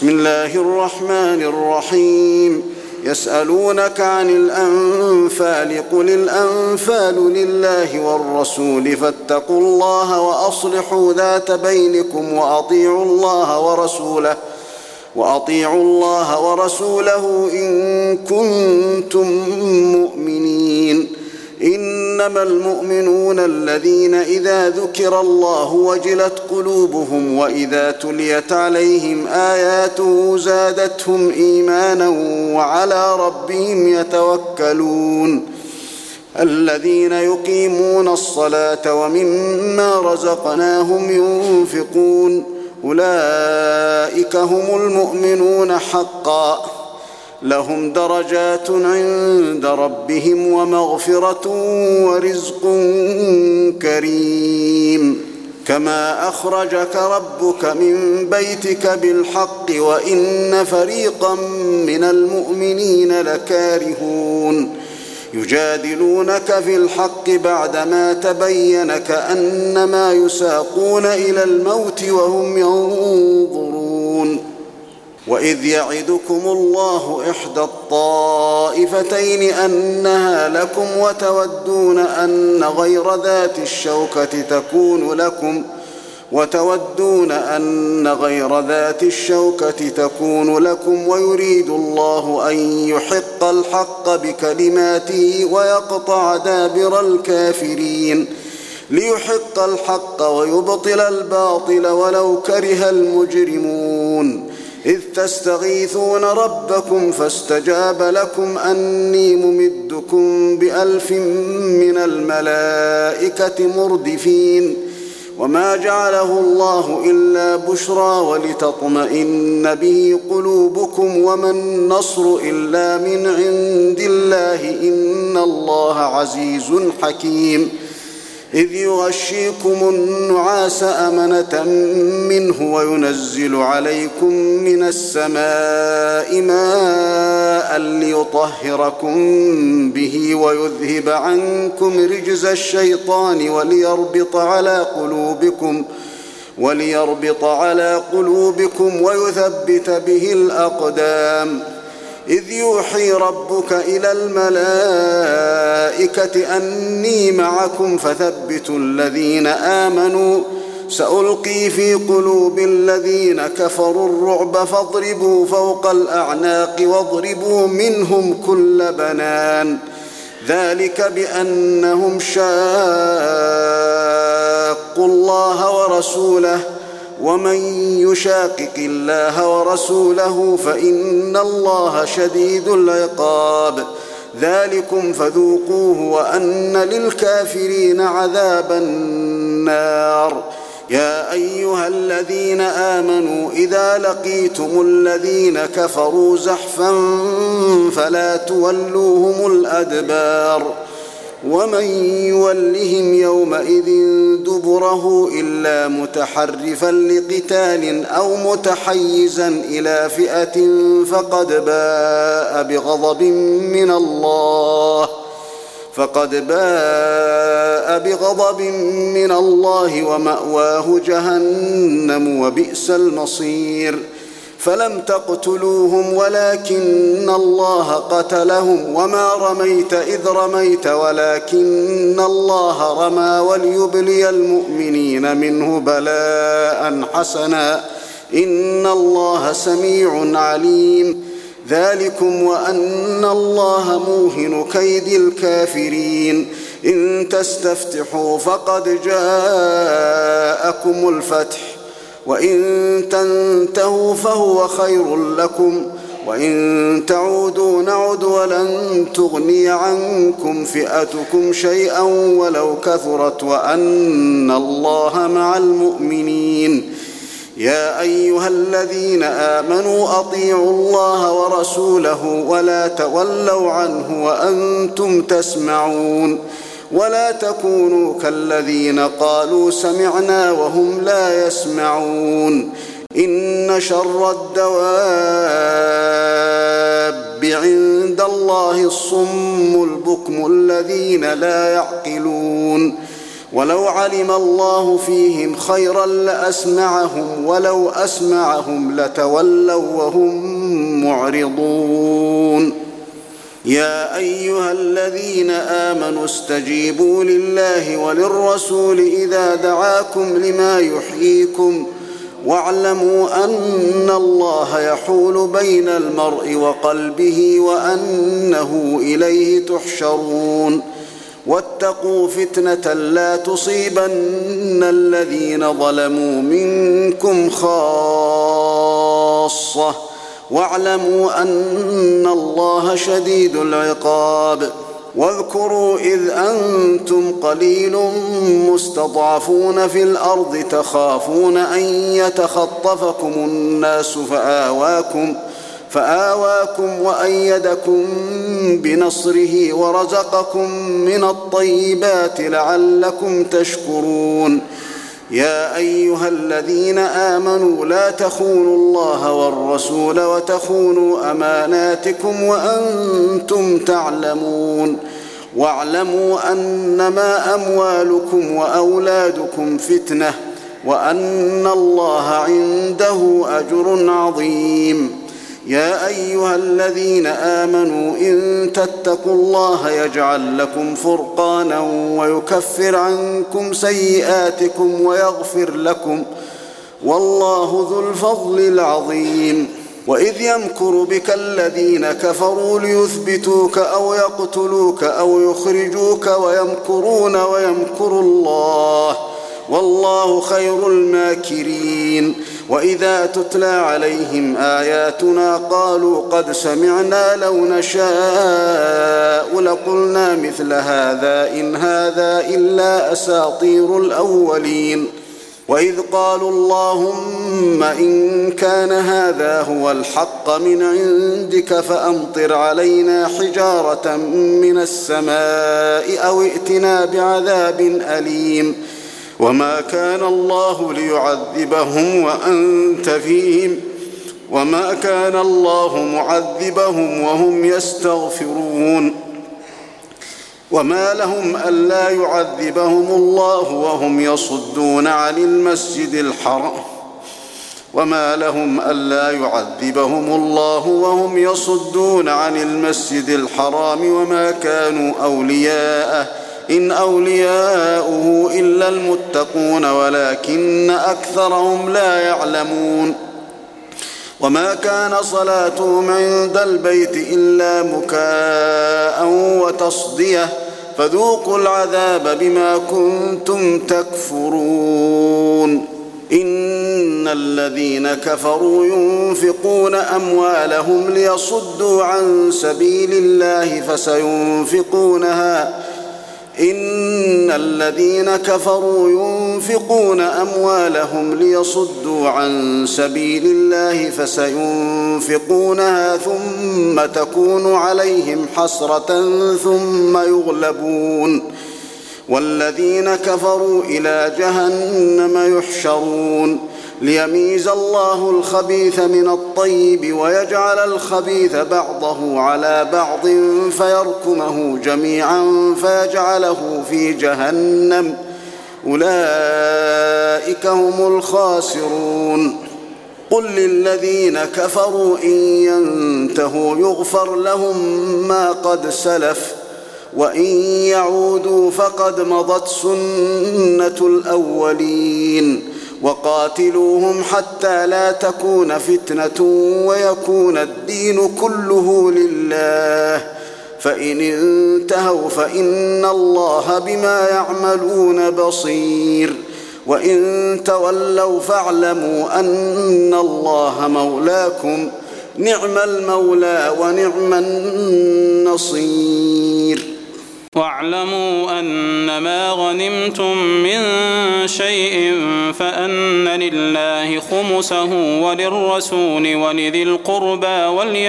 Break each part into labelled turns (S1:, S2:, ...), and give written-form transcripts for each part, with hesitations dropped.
S1: بسم الله الرحمن الرحيم. يسألونك عن الأنفال قل الأنفال لله والرسول فاتقوا الله وأصلحوا ذات بينكم وأطيعوا الله ورسوله إن كنتم مؤمنين. إنما المؤمنون الذين إذا ذكر الله وجلت قلوبهم وإذا تليت عليهم آياته زادتهم إيمانا وعلى ربهم يتوكلون. الذين يقيمون الصلاة ومما رزقناهم ينفقون أولئك هم المؤمنون حقا لهم درجات عند ربهم ومغفرة ورزق كريم. كما أخرجك ربك من بيتك بالحق وإن فريقا من المؤمنين لكارهون يجادلونك في الحق بعدما تبين كأنما يساقون إلى الموت وهم ينظرون. وإذ يعدكم الله إحدى الطائفتين أنها لكم وتودون أن غير ذات الشوكة تكون لكم ويريد الله أن يحق الحق بكلماته ويقطع دابر الكافرين ليحق الحق ويبطل الباطل ولو كره المجرمون. إذ تستغيثون ربكم فاستجاب لكم أني ممدكم ب1000 من الملائكة مردفين. وما جعله الله إلا بشرى ولتطمئن به قلوبكم وما النصر إلا من عند الله إن الله عزيز حكيم. إذ يغشيكم النعاس أمنة منه وينزل عليكم من السماء ماء ليطهركم به ويذهب عنكم رجز الشيطان وليربط على قلوبكم ويثبت به الأقدام. إذ يوحي ربك إلى الملائكة أني معكم فثبتوا الذين آمنوا سألقي في قلوب الذين كفروا الرعب فاضربوا فوق الأعناق واضربوا منهم كل بنان. ذلك بأنهم شاقوا الله ورسوله ومن يشاقق الله ورسوله فإن الله شديد العقاب. ذلكم فذوقوه وأن للكافرين عذاب النار. يا أيها الذين آمنوا إذا لقيتم الذين كفروا زحفا فلا تولوهم الأدبار ومن يولهم يومئذ دبره إلا متحرفا لقتال أو متحيزا إلى فئة فقد باء بغضب من الله ومأواه جهنم وبئس المصير. فلم تقتلوهم ولكن الله قتلهم وما رميت إذ رميت ولكن الله رمى وليبلي المؤمنين منه بلاء حسنا إن الله سميع عليم. ذلكم وأن الله موهن كيد الكافرين. إن تستفتحوا فقد جاءكم الفتح وإن تنتهوا فهو خير لكم وإن تعودوا نعد ولن تغني عنكم فئتكم شيئا ولو كثرت وأن الله مع المؤمنين. يا أيها الذين آمنوا أطيعوا الله ورسوله ولا تولوا عنه وأنتم تسمعون. ولا تكونوا كالذين قالوا سمعنا وهم لا يسمعون. إن شر الدواب عند الله الصم البكم الذين لا يعقلون. ولو علم الله فيهم خيرا لأسمعهم ولو أسمعهم لتولوا وهم معرضون. يا أيها الذين آمنوا استجيبوا لله وللرسول إذا دعاكم لما يحييكم واعلموا أن الله يحول بين المرء وقلبه وأنه إليه تحشرون. واتقوا فتنة لا تصيبن الذين ظلموا منكم خاصة واعلموا أن الله شديد العقاب. واذكروا إذ أنتم قليل مستضعفون في الأرض تخافون أن يتخطفكم الناس فآواكم وأيدكم بنصره ورزقكم من الطيبات لعلكم تشكرون. يا أيها الذين آمنوا لا تخونوا الله والرسول وتخونوا أماناتكم وأنتم تعلمون. واعلموا أنما أموالكم وأولادكم فتنة وأن الله عنده أجر عظيم. يا أيها الذين آمنوا إن تتقوا الله يجعل لكم فرقانا ويكفر عنكم سيئاتكم ويغفر لكم والله ذو الفضل العظيم. وإذ يمكر بك الذين كفروا ليثبتوك أو يقتلوك أو يخرجوك ويمكرون ويمكر الله والله خير الماكرين. وإذا تتلى عليهم آياتنا قالوا قد سمعنا لو نشاء لقلنا مثل هذا إن هذا إلا أساطير الأولين. وإذ قالوا اللهم إن كان هذا هو الحق من عندك فأمطر علينا حجارة من السماء أو ائتنا بعذاب أليم. وما كان الله ليعذبهم وأنت فيهم وما كان الله معذبهم وهم يستغفرون. وما لهم ألا يعذبهم الله وهم يصدون عن المسجد الحرام وما كانوا أولياءه إن أولياؤه إلا المتقون ولكن أكثرهم لا يعلمون. وما كان صلاتهم عند البيت إلا مكاء وتصدية فذوقوا العذاب بما كنتم تكفرون. إن الذين كفروا ينفقون أموالهم ليصدوا عن سبيل الله فسينفقونها ثم تكون عليهم حسرة ثم يغلبون والذين كفروا إلى جهنم يحشرون. ليميز الله الخبيث من الطيب ويجعل الخبيث بعضه على بعض فيركمه جميعا فيجعله في جهنم أولئك هم الخاسرون. قل للذين كفروا إن ينتهوا يغفر لهم ما قد سلف وإن يعودوا فقد مضت سنة الأولين. وقاتلوهم حتى لا تكون فتنة ويكون الدين كله لله فإن انتهوا فإن الله بما يعملون بصير. وإن تولوا فاعلموا أن الله مولاكم نعم المولى ونعم النصير.
S2: واعلموا أنما غنمتم من شيء فأن لله خمسه وللرسول ولذي القربى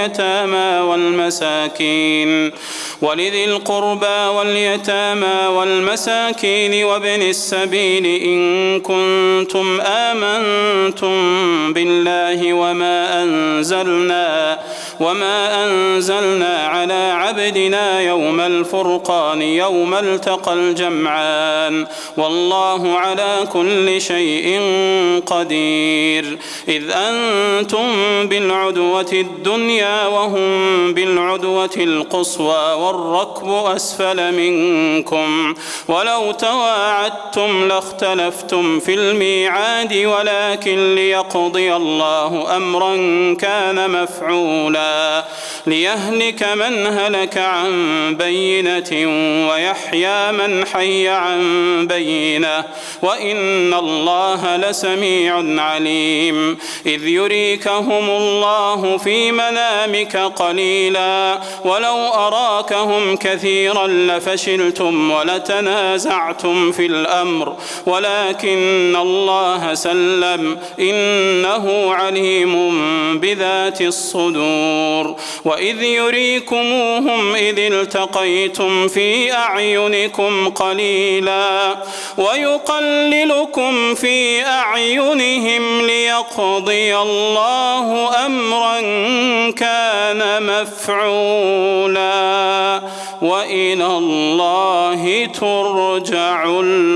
S2: واليتامى وابن السبيل إن كنتم آمنتم بالله وما أنزلنا على عبدنا يوم الفرقان يوم التقى الجمعان والله على كل شيء قدير. إذ أنتم بالعدوة الدنيا وهم بالعدوة القصوى والركب أسفل منكم ولو تواعدتم لاختلفتم في الميعاد ولكن ليقضي الله أمرا كان مفعولا ليهلك من هلك عن بينة ويحيى من حي عن بينة وإن الله لسميع عليم. إذ يريكهم الله في منامك قليلا ولو أراكهم كثيرا لفشلتم ولتنازعتم في الأمر ولكن الله سلم إنه عليم بذات الصدور. وإذ يريكموهم إذ التقيتم في أعينكم قليلا ويقللكم في أعينهم ليقضي الله أمرا كان مفعولا وإلى الله ترجع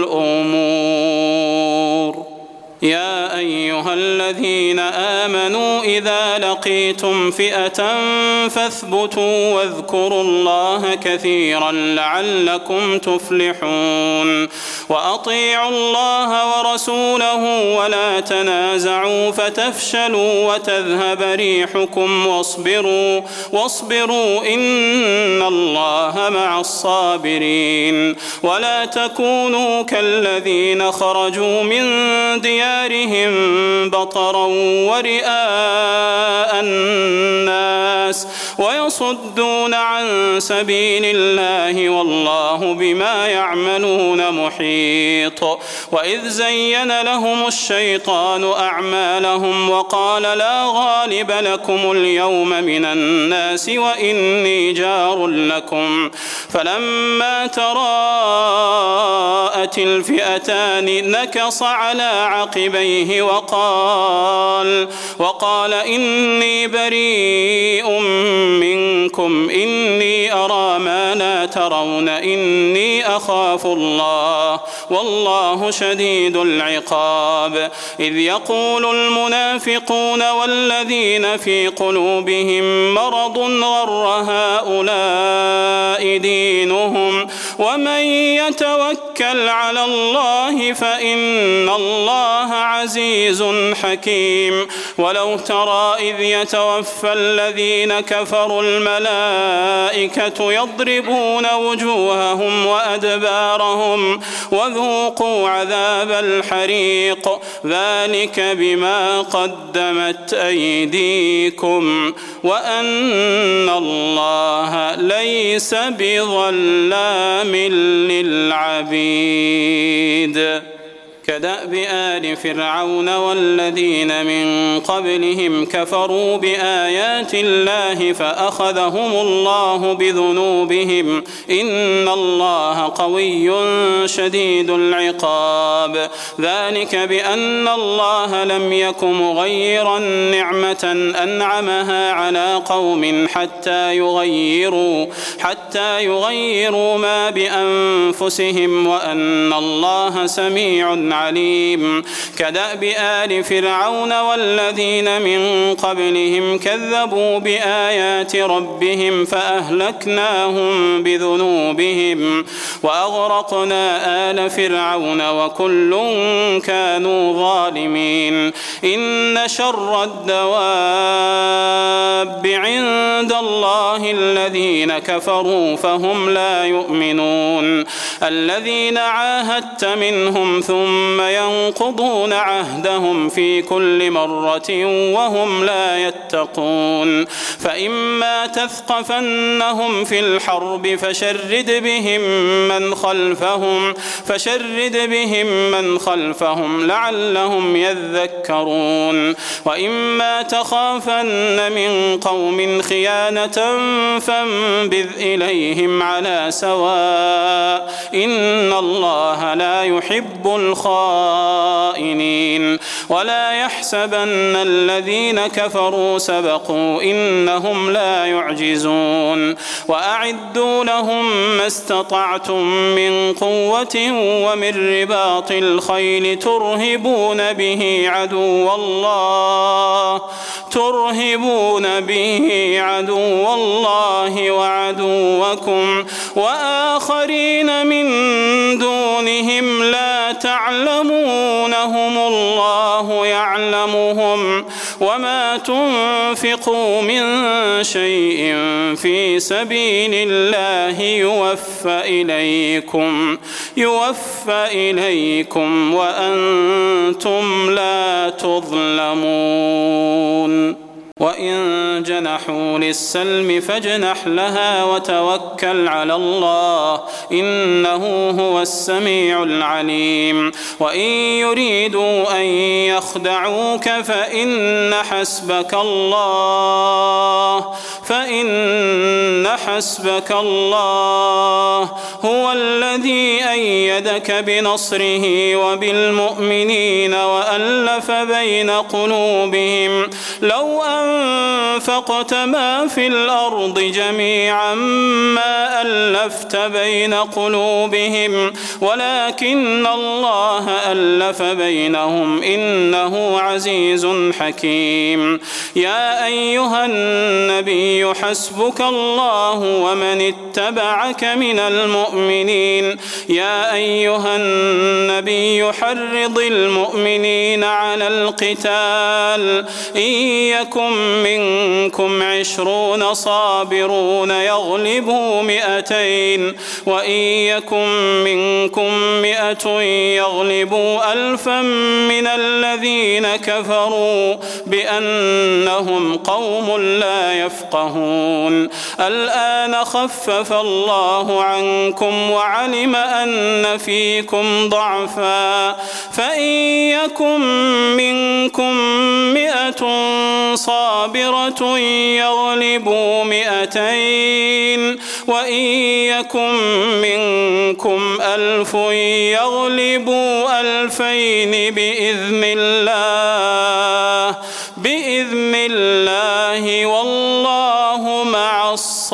S2: الأمور. يا أيها الذين آمنوا إذا لقيتم فئة فاثبتوا واذكروا الله كثيرا لعلكم تفلحون. وأطيعوا الله ورسوله ولا تنازعوا فتفشلوا وتذهب ريحكم واصبروا إن الله مع الصابرين. ولا تكونوا كالذين خرجوا من ديارهم بطرا ورئاء الناس ويصدون عن سبيل الله والله بما يعملون محيط. وإذ زين لهم الشيطان أعمالهم وقال لا غالب لكم اليوم من الناس وإني جار لكم فلما تراءت الفئتان نكص على عقبيه وقال إني بريء منكم إني أرى ما لا ترون إني أخاف الله والله شديد العقاب. إذ يقول المنافقون والذين في قلوبهم مرض غر هؤلاء دينهم ومن يتوكل على الله فإن الله عزيز حكيم. ولو ترى إذ يتوفى الذين كفروا الملائكة يضربون وجوههم وأدبارهم وذوقوا عذاب الحريق ذلك بما قدمت أيديكم وأن الله ليس بظلام للعبيد. كدأب آل فرعون والذين من قبلهم كفروا بآيات الله فأخذهم الله بذنوبهم إن الله قوي شديد العقاب. ذلك بأن الله لم يك مغيرا نعمة أنعمها على قوم حتى يغيروا ما بأنفسهم وأن الله سميع عليم. كدأب آل فرعون والذين من قبلهم كذبوا بآيات ربهم فأهلكناهم بذنوبهم وأغرقنا آل فرعون وكل كانوا ظالمين. إن شر الدواب عند الله الله الذين كفروا فهم لا يؤمنون الذين عاهدت منهم ثم ينقضون عهدهم في كل مرة وهم لا يتقون فإما تثقفنهم في الحرب فشرد بهم من خلفهم لعلهم يذكرون وإما تخافن من قوم خيانة فانبذ إليهم على سواء إن الله لا يحب الخائنين ولا يحسبن الذين كفروا سبقوا إنهم لا يعجزون وأعدوا لهم ما استطعتم من قوة ومن رباط الخيل ترهبون به عدو الله وعدوكم وآخرين من دونهم لا تعلمونهم الله يعلمهم وما تنفقوا من شيء في سبيل الله يوفى إليكم وأنتم لا تظلمون وإن جنحوا للسلم فاجنح لها وتوكل على الله إنه هو السميع العليم وإن يريدوا أن يخدعوك فإن حسبك الله هو الذي أيدك بنصره وبالمؤمنين وألف بين قلوبهم لو أنفقت ما في الأرض جميعا ما ألفت بين قلوبهم ولكن الله ألف بينهم إنه عزيز حكيم يا أيها النبي حسبك الله ومن اتبعك من المؤمنين يا أيها النبي حرض المؤمنين على القتال إن يكن منكم 20 صابرون يغلبوا 200 وإن يكن منكم 100 يغلبوا 1000 من الذين كفروا بأنهم قوم لا يفقهون الآن خفف الله عنكم وعلم أن فيكم ضعفا فإن يكن منكم 100 صابرة يغلبوا 200 وإن يكن منكم 1000 يغلبوا 2000 بإذن الله والله مع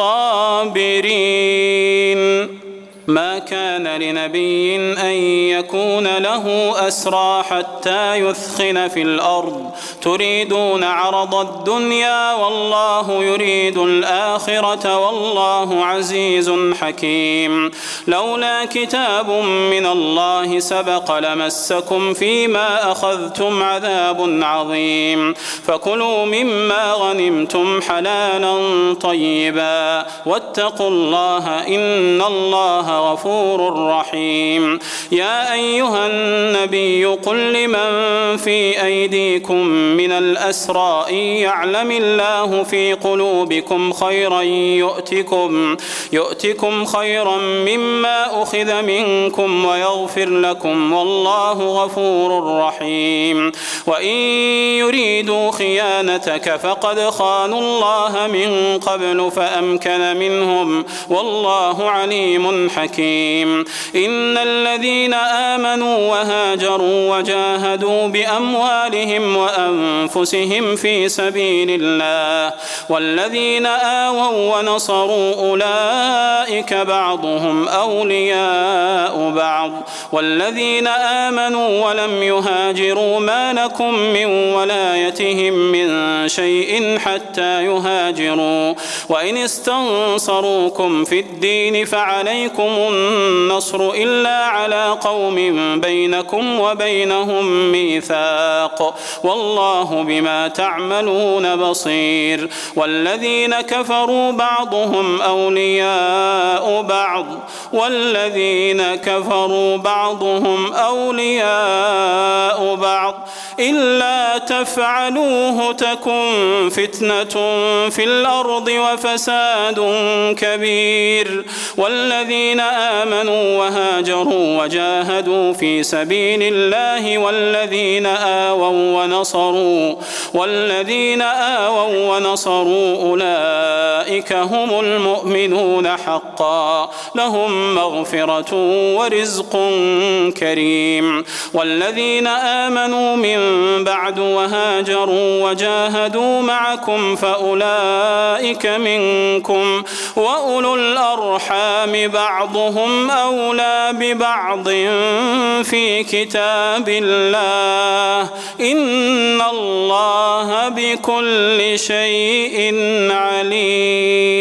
S2: الصابرين ما كان لنبي أن يكون له أسرى حتى يثخن في الأرض تريدون عرض الدنيا والله يريد الآخرة والله عزيز حكيم لولا كتاب من الله سبق لمسكم فيما أخذتم عذاب عظيم فكلوا مما غنمتم حلالا طيبا واتقوا الله إن الله غفور رحيم يا أيها النبي قل لمن في أيديكم من الأسرى إن يعلم الله في قلوبكم خيرا يؤتكم خيرا مما أخذ منكم ويغفر لكم والله غفور رحيم وإن يريدوا خيانتك فقد خانوا الله من قبل فأمكن منهم والله عليم حكيم إن الذين آمنوا وهاجروا وجاهدوا بأموالهم وأنفسهم في سبيل الله والذين آووا ونصروا أولئك بعضهم أولياء بعض والذين آمنوا ولم يهاجروا ما لكم من ولايتهم من شيء حتى يهاجروا وإن استنصروكم في الدين فعليكم النصر إلا على قوم بينكم وبينهم ميثاق والله والله بما تعملون بصير والذين كفروا بعضهم أولياء بعض إلا تفعلوه تكن فتنة في الأرض وفساد كبير والذين آمنوا وهاجروا وجاهدوا في سبيل الله والذين آووا ونصروا أولئك هم المؤمنون حقا لهم مغفرة ورزق كريم والذين آمنوا من بعد وهاجروا وجاهدوا معكم فأولئك منكم وأولو الأرحام بعضهم أولى ببعض في كتاب الله إن الله بكل شيء عليم.